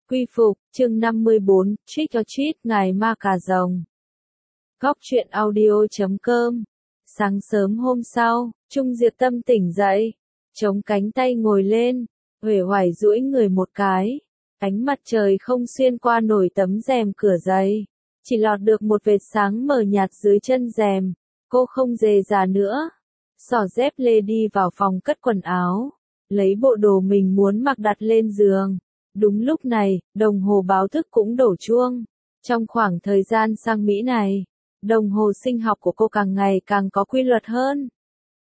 Quy phục, chương 54, Trick or Treat, ngày ma cà rồng. Góc truyện audio.com. Sáng sớm hôm sau, Trung Diệp Tâm tỉnh dậy, chống cánh tay ngồi lên, uể oải duỗi người một cái. Ánh mặt trời không xuyên qua nổi tấm rèm cửa giày, chỉ lọt được một vệt sáng mờ nhạt dưới chân rèm. Cô không rề rà nữa, xỏ dép lê đi vào phòng cất quần áo, lấy bộ đồ mình muốn mặc đặt lên giường. Đúng lúc này, đồng hồ báo thức cũng đổ chuông. Trong khoảng thời gian sang Mỹ này, đồng hồ sinh học của cô càng ngày càng có quy luật hơn.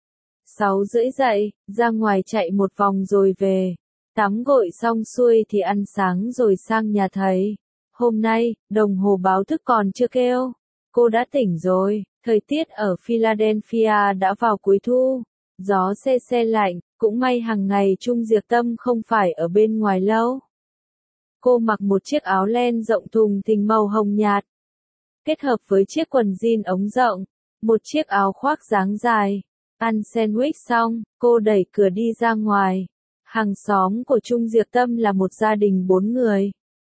6:30 dậy, ra ngoài chạy một vòng rồi về. Tắm gội xong xuôi thì ăn sáng rồi sang nhà thầy. Hôm nay, đồng hồ báo thức còn chưa kêu. Cô đã tỉnh rồi. Thời tiết ở Philadelphia đã vào cuối thu. Gió se se lạnh, cũng may hàng ngày Trung Diệp Tâm không phải ở bên ngoài lâu. Cô mặc một chiếc áo len rộng thùng thình màu hồng nhạt, kết hợp với chiếc quần jean ống rộng, một chiếc áo khoác dáng dài. Ăn sandwich xong, cô đẩy cửa đi ra ngoài. Hàng xóm của Trung Diệp Tâm là một gia đình 4 người.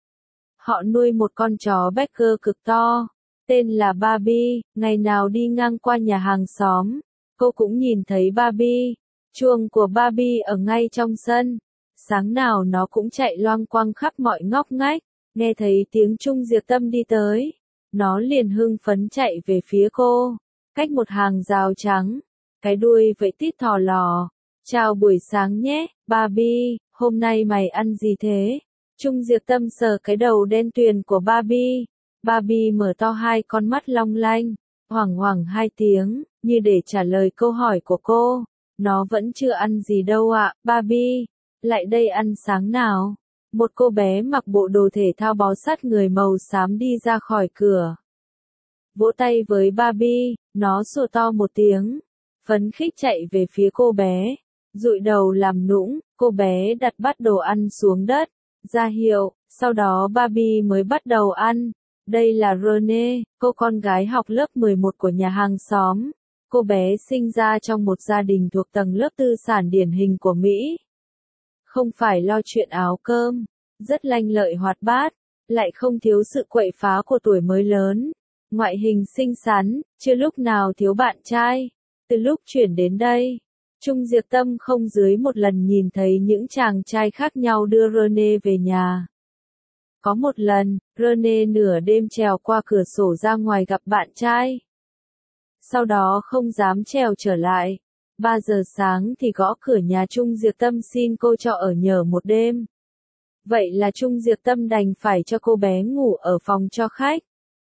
Họ nuôi một con chó Beagle cực to, tên là Barbie. Ngày nào đi ngang qua nhà hàng xóm, cô cũng nhìn thấy Barbie. Chuông của Barbie ở ngay trong sân. Sáng nào nó cũng chạy loang quang khắp mọi ngóc ngách. Nghe thấy tiếng Trung Diệp Tâm đi tới, nó liền hưng phấn chạy về phía cô. Cách một hàng rào trắng, cái đuôi vẫy tít thò lò. Chào buổi sáng nhé, Barbie, hôm nay mày ăn gì thế? Trung Diệp Tâm sờ cái đầu đen tuyền của Barbie. Barbie mở to hai con mắt long lanh, hoảng hoảng hai tiếng, như để trả lời câu hỏi của cô. Nó vẫn chưa ăn gì đâu ạ, Barbie. Lại đây ăn sáng nào. Một cô bé mặc bộ đồ thể thao bó sát người màu xám đi ra khỏi cửa. Vỗ tay với Barbie, nó sủa to một tiếng, phấn khích chạy về phía cô bé. Dụi đầu làm nũng, cô bé đặt bát đồ ăn xuống đất, ra hiệu, sau đó Barbie mới bắt đầu ăn. Đây là Renee, cô con gái học lớp 11 của nhà hàng xóm. Cô bé sinh ra trong một gia đình thuộc tầng lớp tư sản điển hình của Mỹ. Không phải lo chuyện áo cơm, rất lanh lợi hoạt bát, lại không thiếu sự quậy phá của tuổi mới lớn. Ngoại hình xinh xắn, chưa lúc nào thiếu bạn trai. Từ lúc chuyển đến đây, Trung Diệp Tâm không dưới một lần nhìn thấy những chàng trai khác nhau đưa Renee về nhà. Có một lần, Renee nửa đêm trèo qua cửa sổ ra ngoài gặp bạn trai. Sau đó không dám trèo trở lại. 3 giờ sáng thì gõ cửa nhà Trung Diệp Tâm xin cô cho ở nhờ một đêm. Vậy là Trung Diệp Tâm đành phải cho cô bé ngủ ở phòng cho khách.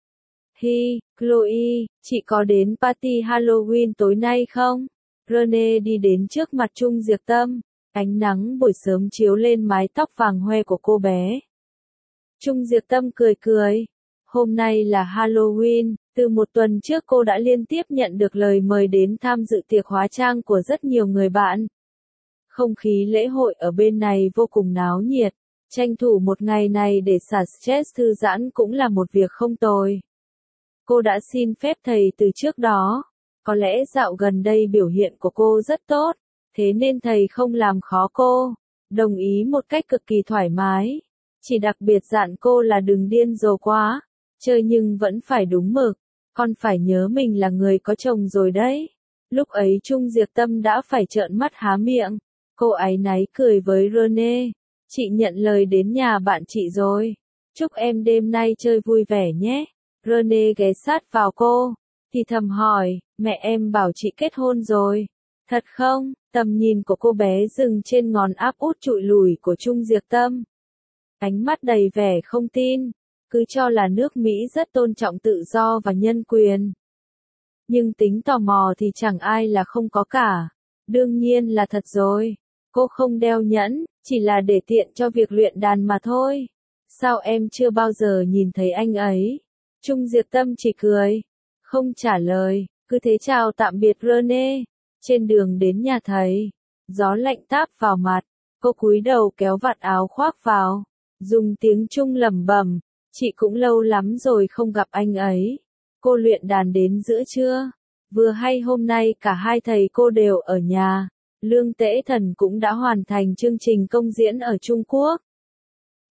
Hi, Chloe, chị có đến party Halloween tối nay không? Renee đi đến trước mặt Trung Diệp Tâm. Ánh nắng buổi sớm chiếu lên mái tóc vàng hoe của cô bé. Trung Diệp Tâm cười cười. Hôm nay là Halloween, từ một tuần trước cô đã liên tiếp nhận được lời mời đến tham dự tiệc hóa trang của rất nhiều người bạn. Không khí lễ hội ở bên này vô cùng náo nhiệt, tranh thủ một ngày này để xả stress thư giãn cũng là một việc không tồi. Cô đã xin phép thầy từ trước đó, có lẽ dạo gần đây biểu hiện của cô rất tốt, thế nên thầy không làm khó cô, đồng ý một cách cực kỳ thoải mái. Chỉ đặc biệt dặn cô là đừng điên rồ quá, chơi nhưng vẫn phải đúng mực, con phải nhớ mình là người có chồng rồi đấy. Lúc ấy Trung Diệp Tâm đã phải trợn mắt há miệng, cô áy náy cười với Renee, chị nhận lời đến nhà bạn chị rồi, chúc em đêm nay chơi vui vẻ nhé. Renee ghé sát vào cô, thì thầm hỏi, mẹ em bảo chị kết hôn rồi, thật không? Tầm nhìn của cô bé dừng trên ngón áp út trụi lùi của Trung Diệp Tâm. Ánh mắt đầy vẻ không tin, cứ cho là nước Mỹ rất tôn trọng tự do và nhân quyền. Nhưng tính tò mò thì chẳng ai là không có cả. Đương nhiên là thật rồi. Cô không đeo nhẫn, chỉ là để tiện cho việc luyện đàn mà thôi. Sao em chưa bao giờ nhìn thấy anh ấy? Trung Diệp Tâm chỉ cười, không trả lời, cứ thế chào tạm biệt Renee. Trên đường đến nhà thầy, gió lạnh táp vào mặt, cô cúi đầu kéo vạt áo khoác vào, dùng tiếng Trung lẩm bẩm, chị cũng lâu lắm rồi không gặp anh ấy. Cô luyện đàn đến giữa trưa, vừa hay hôm nay cả hai thầy cô đều ở nhà. Lương Tễ Thần cũng đã hoàn thành chương trình công diễn ở Trung Quốc.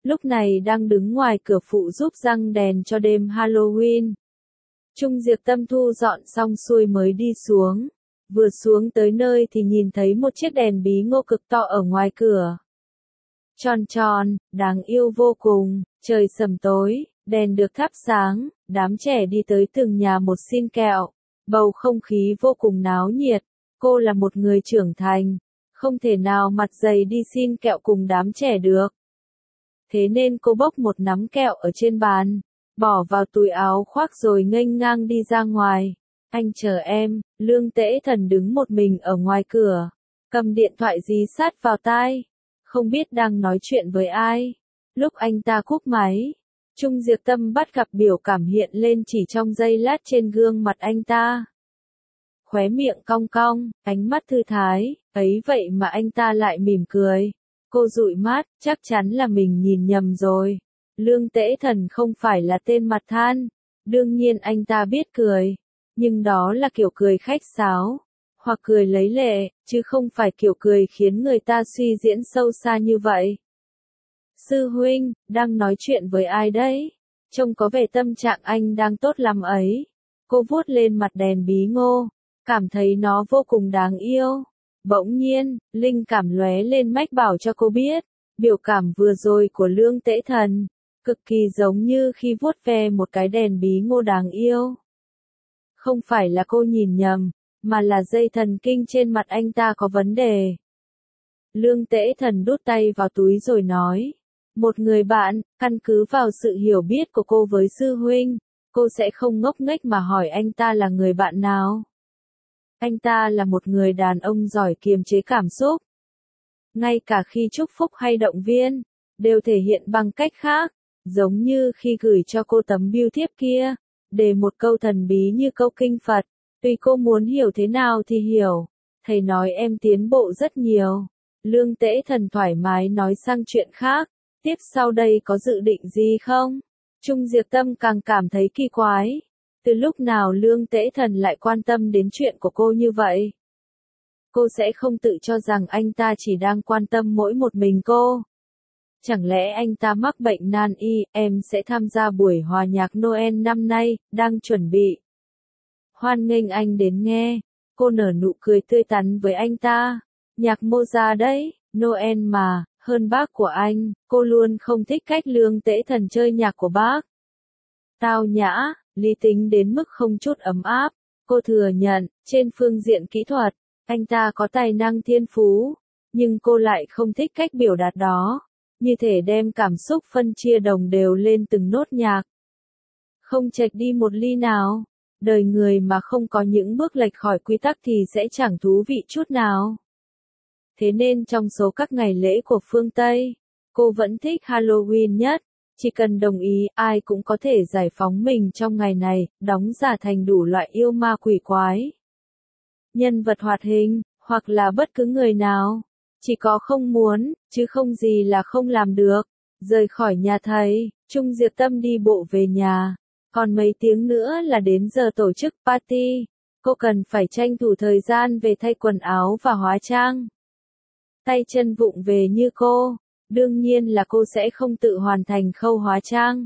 lúc này đang đứng ngoài cửa phụ giúp răng đèn cho đêm Halloween. Trung Diệp Tâm thu dọn xong xuôi mới đi xuống. Vừa xuống tới nơi thì nhìn thấy một chiếc đèn bí ngô cực to ở ngoài cửa. Tròn tròn, đáng yêu vô cùng, trời sầm tối, đèn được thắp sáng, đám trẻ đi tới từng nhà một xin kẹo. Bầu không khí vô cùng náo nhiệt, cô là một người trưởng thành, không thể nào mặt dày đi xin kẹo cùng đám trẻ được. Thế nên cô bốc một nắm kẹo ở trên bàn, bỏ vào túi áo khoác rồi nghênh ngang đi ra ngoài. Anh chờ em, Lương Tễ Thần đứng một mình ở ngoài cửa, cầm điện thoại dí sát vào tai, không biết đang nói chuyện với ai. Lúc anh ta cúp máy, Trung Diệp Tâm bắt gặp biểu cảm hiện lên chỉ trong giây lát trên gương mặt anh ta. Khóe miệng cong cong, ánh mắt thư thái, ấy vậy mà anh ta lại mỉm cười. Cô dụi mắt, chắc chắn là mình nhìn nhầm rồi. Lương Tễ Thần không phải là tên mặt than, đương nhiên anh ta biết cười, nhưng đó là kiểu cười khách sáo, hoặc cười lấy lệ, chứ không phải kiểu cười khiến người ta suy diễn sâu xa như vậy. Sư huynh, đang nói chuyện với ai đấy? Trông có vẻ tâm trạng anh đang tốt lắm ấy. Cô vuốt lên mặt đèn bí ngô, cảm thấy nó vô cùng đáng yêu. Bỗng nhiên, linh cảm lóe lên mách bảo cho cô biết, biểu cảm vừa rồi của Lương Tễ Thần, cực kỳ giống như khi vuốt ve một cái đèn bí ngô đáng yêu. Không phải là cô nhìn nhầm, mà là dây thần kinh trên mặt anh ta có vấn đề. Lương Tễ Thần đút tay vào túi rồi nói, một người bạn, căn cứ vào sự hiểu biết của cô với sư huynh, cô sẽ không ngốc nghếch mà hỏi anh ta là người bạn nào. Anh ta là một người đàn ông giỏi kiềm chế cảm xúc. Ngay cả khi chúc phúc hay động viên, đều thể hiện bằng cách khác, giống như khi gửi cho cô tấm bưu thiếp kia, để một câu thần bí như câu kinh Phật, tùy cô muốn hiểu thế nào thì hiểu. Thầy nói em tiến bộ rất nhiều. Lương Tễ Thần thoải mái nói sang chuyện khác, tiếp sau đây có dự định gì không? Trung Diệp Tâm càng cảm thấy kỳ quái. Từ lúc nào Lương Tễ Thần lại quan tâm đến chuyện của cô như vậy? Cô sẽ không tự cho rằng anh ta chỉ đang quan tâm mỗi một mình cô. Chẳng lẽ anh ta mắc bệnh nan y, em sẽ tham gia buổi hòa nhạc Noel năm nay, đang chuẩn bị. Hoan nghênh anh đến nghe. Cô nở nụ cười tươi tắn với anh ta. Nhạc Mozart đấy, Noel mà, hơn bác của anh, cô luôn không thích cách Lương Tễ Thần chơi nhạc của bác. Tao nhã, lý tính đến mức không chút ấm áp. Cô thừa nhận, trên phương diện kỹ thuật, anh ta có tài năng thiên phú, nhưng cô lại không thích cách biểu đạt đó, như thể đem cảm xúc phân chia đồng đều lên từng nốt nhạc. Không chệch đi một ly nào. Đời người mà không có những bước lệch khỏi quy tắc thì sẽ chẳng thú vị chút nào. Thế nên trong số các ngày lễ của phương Tây, cô vẫn thích Halloween nhất. Chỉ cần đồng ý, ai cũng có thể giải phóng mình trong ngày này, đóng giả thành đủ loại yêu ma quỷ quái. Nhân vật hoạt hình, hoặc là bất cứ người nào. Chỉ có không muốn, chứ không gì là không làm được. Rời khỏi nhà thầy, Trung Diệp Tâm đi bộ về nhà. Còn mấy tiếng nữa là đến giờ tổ chức party. Cô cần phải tranh thủ thời gian về thay quần áo và hóa trang. Tay chân vụng về như cô, đương nhiên là cô sẽ không tự hoàn thành khâu hóa trang.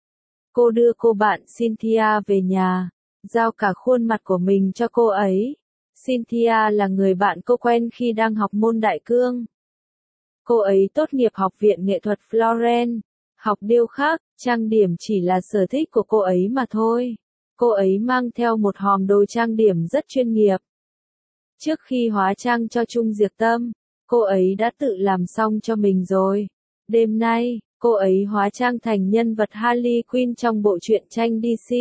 Cô đưa cô bạn Cynthia về nhà, giao cả khuôn mặt của mình cho cô ấy. Cynthia là người bạn cô quen khi đang học môn đại cương. Cô ấy tốt nghiệp Học viện Nghệ thuật Florence, học điêu khắc, trang điểm chỉ là sở thích của cô ấy mà thôi. Cô ấy mang theo một hòm đồ trang điểm rất chuyên nghiệp. Trước khi hóa trang cho Trung Diệp Tâm, cô ấy đã tự làm xong cho mình rồi. Đêm nay, cô ấy hóa trang thành nhân vật Harley Quinn trong bộ truyện tranh DC.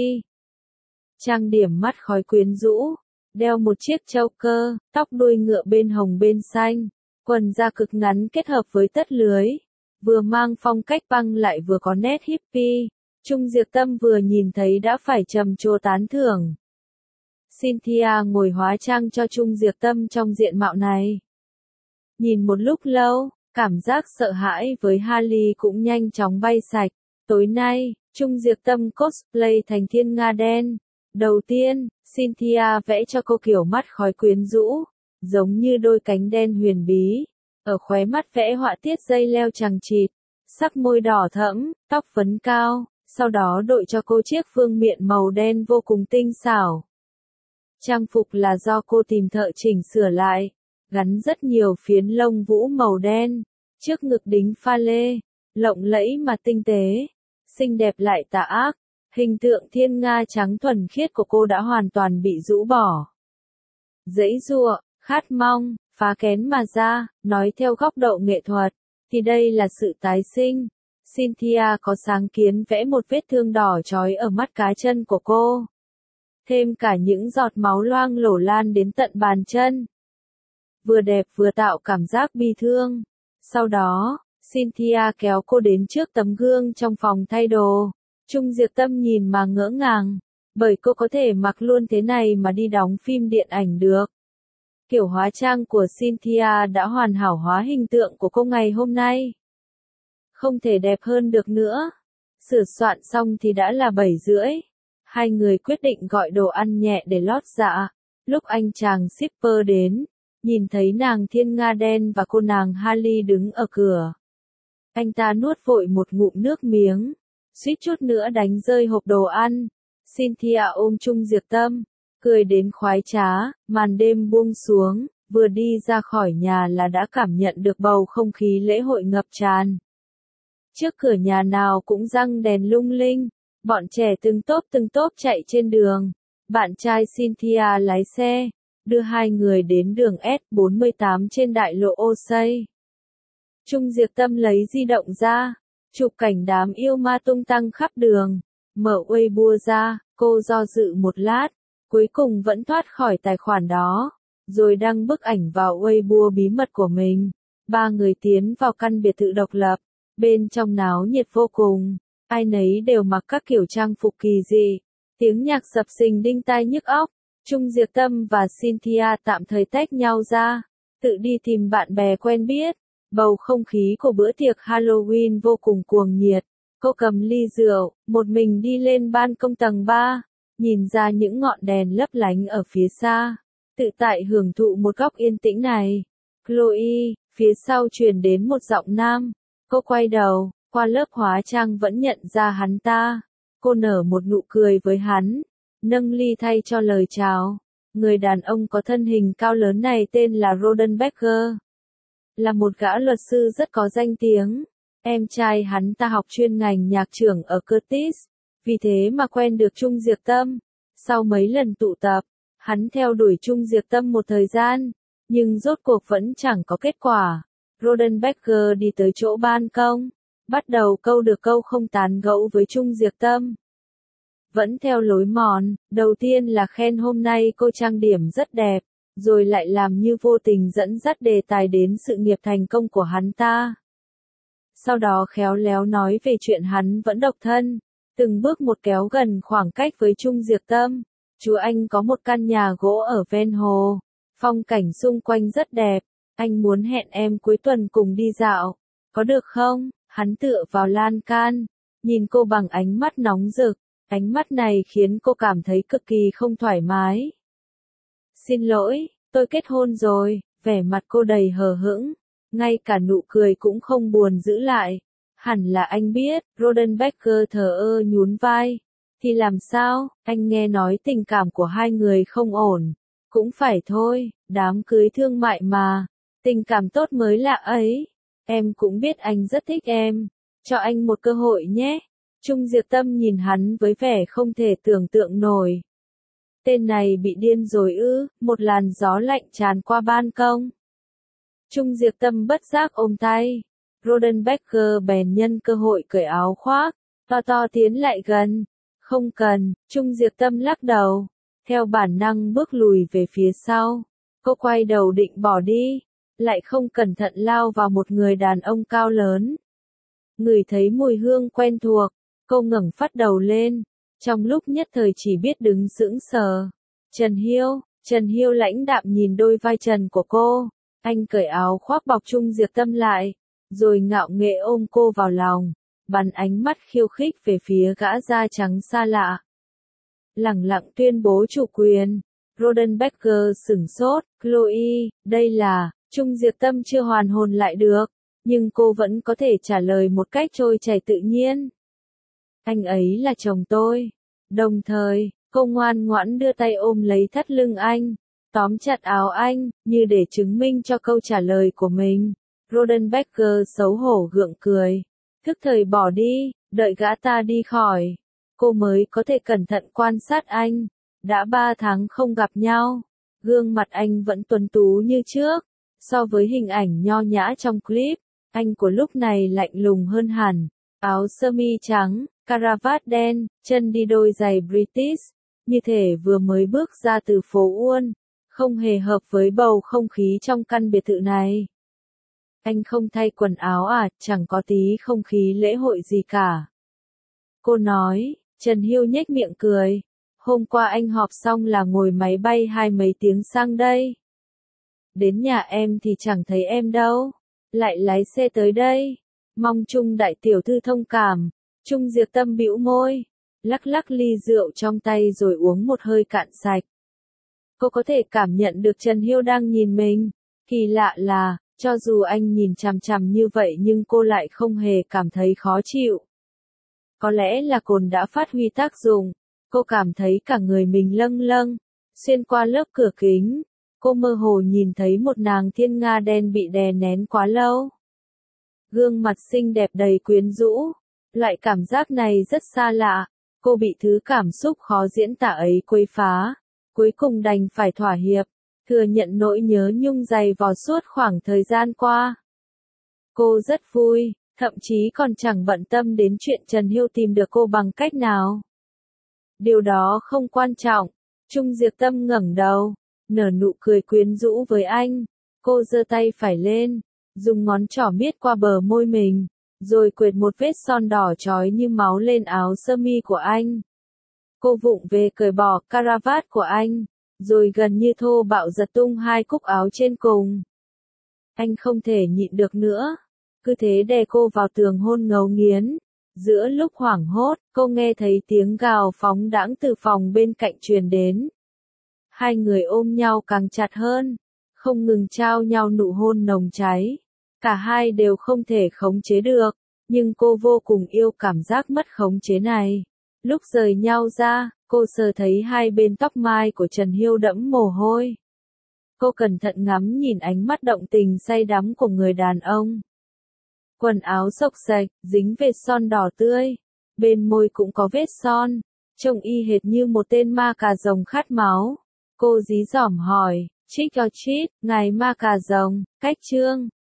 Trang điểm mắt khói quyến rũ, đeo một chiếc châu cơ, tóc đuôi ngựa bên hồng bên xanh, quần da cực ngắn kết hợp với tất lưới, vừa mang phong cách băng lại vừa có nét hippie. Trung Diệp Tâm vừa nhìn thấy đã phải trầm trồ tán thưởng. Cynthia ngồi hóa trang cho Trung Diệp Tâm trong diện mạo này. Nhìn một lúc lâu, cảm giác sợ hãi với Harley cũng nhanh chóng bay sạch. Tối nay, Trung Diệp Tâm cosplay thành thiên nga đen. Đầu tiên, Cynthia vẽ cho cô kiểu mắt khói quyến rũ, giống như đôi cánh đen huyền bí. Ở khóe mắt vẽ họa tiết dây leo chằng chịt, sắc môi đỏ thẫm, tóc phấn cao, sau đó đội cho cô chiếc vương miện màu đen vô cùng tinh xảo. Trang phục là do cô tìm thợ chỉnh sửa lại, gắn rất nhiều phiến lông vũ màu đen, trước ngực đính pha lê, lộng lẫy mà tinh tế, xinh đẹp lại tà ác, hình tượng thiên nga trắng thuần khiết của cô đã hoàn toàn bị rũ bỏ. Giãy giụa, khát mong, phá kén mà ra, nói theo góc độ nghệ thuật, thì đây là sự tái sinh. Cynthia có sáng kiến vẽ một vết thương đỏ chói ở mắt cá chân của cô. Thêm cả những giọt máu loang lổ lan đến tận bàn chân. Vừa đẹp vừa tạo cảm giác bi thương. Sau đó, Cynthia kéo cô đến trước tấm gương trong phòng thay đồ. Trung Diệp Tâm nhìn mà ngỡ ngàng, bởi cô có thể mặc luôn thế này mà đi đóng phim điện ảnh được. Kiểu hóa trang của Cynthia đã hoàn hảo hóa hình tượng của cô ngày hôm nay. Không thể đẹp hơn được nữa. Sửa soạn xong thì đã là 7:30. Hai người quyết định gọi đồ ăn nhẹ để lót dạ. Lúc anh chàng shipper đến, nhìn thấy nàng thiên nga đen và cô nàng Harley đứng ở cửa. Anh ta nuốt vội một ngụm nước miếng, suýt chút nữa đánh rơi hộp đồ ăn. Cynthia ôm Trung Diệp Tâm, cười đến khoái trá, màn đêm buông xuống, vừa đi ra khỏi nhà là đã cảm nhận được bầu không khí lễ hội ngập tràn. Trước cửa nhà nào cũng răng đèn lung linh, bọn trẻ từng tốp chạy trên đường. Bạn trai Cynthia lái xe, đưa hai người đến đường S48 trên đại lộ Osei. Trung Diệp Tâm lấy di động ra, chụp cảnh đám yêu ma tung tăng khắp đường. Mở Weibo ra, cô do dự một lát, cuối cùng vẫn thoát khỏi tài khoản đó, rồi đăng bức ảnh vào Weibo bí mật của mình. Ba người tiến vào căn biệt thự độc lập, bên trong náo nhiệt vô cùng, ai nấy đều mặc các kiểu trang phục kỳ dị, tiếng nhạc sập sình đinh tai nhức óc. Trung Diệp Tâm và Cynthia tạm thời tách nhau ra, tự đi tìm bạn bè quen biết. Bầu không khí của bữa tiệc Halloween vô cùng cuồng nhiệt. Cô cầm ly rượu, một mình đi lên ban công tầng 3, nhìn ra những ngọn đèn lấp lánh ở phía xa, tự tại hưởng thụ một góc yên tĩnh này. Chloe, phía sau truyền đến một giọng nam. Cô quay đầu, qua lớp hóa trang vẫn nhận ra hắn ta. Cô nở một nụ cười với hắn, nâng ly thay cho lời chào. Người đàn ông có thân hình cao lớn này tên là Rodenbecker. Là một gã luật sư rất có danh tiếng. Em trai hắn ta học chuyên ngành nhạc trưởng ở Curtis, vì thế mà quen được Trung Diệp Tâm. Sau mấy lần tụ tập, hắn theo đuổi Trung Diệp Tâm một thời gian, nhưng rốt cuộc vẫn chẳng có kết quả. Rodenbecker đi tới chỗ ban công, bắt đầu câu được câu không tán gẫu với Trung Diệp Tâm. Vẫn theo lối mòn, đầu tiên là khen hôm nay cô trang điểm rất đẹp, rồi lại làm như vô tình dẫn dắt đề tài đến sự nghiệp thành công của hắn ta. Sau đó khéo léo nói về chuyện hắn vẫn độc thân, từng bước một kéo gần khoảng cách với Trung Diệp Tâm. Chú anh có một căn nhà gỗ ở ven hồ, phong cảnh xung quanh rất đẹp, anh muốn hẹn em cuối tuần cùng đi dạo, có được không? Hắn tựa vào lan can, nhìn cô bằng ánh mắt nóng rực, ánh mắt này khiến cô cảm thấy cực kỳ không thoải mái. Xin lỗi, tôi kết hôn rồi, vẻ mặt cô đầy hờ hững, ngay cả nụ cười cũng không buồn giữ lại. Hẳn là anh biết, Rodenbecker thờ ơ nhún vai. Thì làm sao, anh nghe nói tình cảm của hai người không ổn. Cũng phải thôi, đám cưới thương mại mà, tình cảm tốt mới lạ ấy. Em cũng biết anh rất thích em, cho anh một cơ hội nhé. Trung Diệp Tâm nhìn hắn với vẻ không thể tưởng tượng nổi. Tên này bị điên rồi ư? Một làn gió lạnh tràn qua ban công. Trung Diệp Tâm bất giác ôm tay. Rodenbecker bèn nhân cơ hội cởi áo khoác, to tiến lại gần. Không cần, Trung Diệp Tâm lắc đầu. Theo bản năng bước lùi về phía sau. Cô quay đầu định bỏ đi, lại không cẩn thận lao vào một người đàn ông cao lớn. Ngửi thấy mùi hương quen thuộc, cô ngẩng phát đầu lên. Trong lúc nhất thời chỉ biết đứng sững sờ. Trần Hiêu lãnh đạm nhìn đôi vai trần của cô. Anh cởi áo khoác bọc Trung Diệp Tâm lại, rồi ngạo nghễ ôm cô vào lòng, bắn ánh mắt khiêu khích về phía gã da trắng xa lạ. Lẳng lặng tuyên bố chủ quyền. Rodenbecker sửng sốt. Chloe, đây là, Trung Diệp Tâm chưa hoàn hồn lại được, nhưng cô vẫn có thể trả lời một cách trôi chảy tự nhiên. Anh ấy là chồng tôi. Đồng thời, cô ngoan ngoãn đưa tay ôm lấy thắt lưng anh, tóm chặt áo anh, như để chứng minh cho câu trả lời của mình. Rodenbecker xấu hổ gượng cười. Thức thời bỏ đi, đợi gã ta đi khỏi. Cô mới có thể cẩn thận quan sát anh. Đã 3 tháng không gặp nhau. Gương mặt anh vẫn tuấn tú như trước. So với hình ảnh nho nhã trong clip, anh của lúc này lạnh lùng hơn hẳn. Áo sơ mi trắng, caravat đen, chân đi đôi giày British, như thể vừa mới bước ra từ phố Uôn, không hề hợp với bầu không khí trong căn biệt thự này. Anh không thay quần áo à, chẳng có tí không khí lễ hội gì cả. Cô nói. Trần Hiêu nhếch miệng cười. Hôm qua anh họp xong là ngồi máy bay 20 mấy tiếng sang đây. Đến nhà em thì chẳng thấy em đâu. Lại lái xe tới đây. Mong Trung đại tiểu thư thông cảm. Trung Diệp Tâm bĩu môi. Lắc lắc ly rượu trong tay rồi uống một hơi cạn sạch. Cô có thể cảm nhận được Trần Hiêu đang nhìn mình. Kỳ lạ là, cho dù anh nhìn chằm chằm như vậy nhưng cô lại không hề cảm thấy khó chịu. Có lẽ là cồn đã phát huy tác dụng. Cô cảm thấy cả người mình lâng lâng. Xuyên qua lớp cửa kính, cô mơ hồ nhìn thấy một nàng thiên nga đen bị đè nén quá lâu. Gương mặt xinh đẹp đầy quyến rũ. Loại cảm giác này rất xa lạ. Cô bị thứ cảm xúc khó diễn tả ấy quấy phá. Cuối cùng đành phải thỏa hiệp. Thừa nhận nỗi nhớ nhung dày vò suốt khoảng thời gian qua. Cô rất vui. Thậm chí còn chẳng bận tâm đến chuyện Trần Hiêu tìm được cô bằng cách nào. Điều đó không quan trọng. Trung Diệp Tâm ngẩng đầu, nở nụ cười quyến rũ với anh. Cô giơ tay phải lên, dùng ngón trỏ miết qua bờ môi mình, rồi quệt một vết son đỏ chói như máu lên áo sơ mi của anh. Cô vụng về cởi bỏ caravat của anh, rồi gần như thô bạo giật tung 2 cúc áo trên cùng. Anh không thể nhịn được nữa. Cứ thế đè cô vào tường hôn ngấu nghiến. Giữa lúc hoảng hốt, cô nghe thấy tiếng gào phóng đãng từ phòng bên cạnh truyền đến. Hai người ôm nhau càng chặt hơn, không ngừng trao nhau nụ hôn nồng cháy. Cả hai đều không thể khống chế được, nhưng cô vô cùng yêu cảm giác mất khống chế này. Lúc rời nhau ra, cô sờ thấy hai bên tóc mai của Trần Hiêu đẫm mồ hôi. Cô cẩn thận ngắm nhìn ánh mắt động tình say đắm của người đàn ông. Quần áo xộc xệch, dính vệt son đỏ tươi. Bên môi cũng có vết son. Trông y hệt như một tên ma cà rồng khát máu. Cô dí dỏm hỏi, trick or treat, ngài ma cà rồng, cách chương.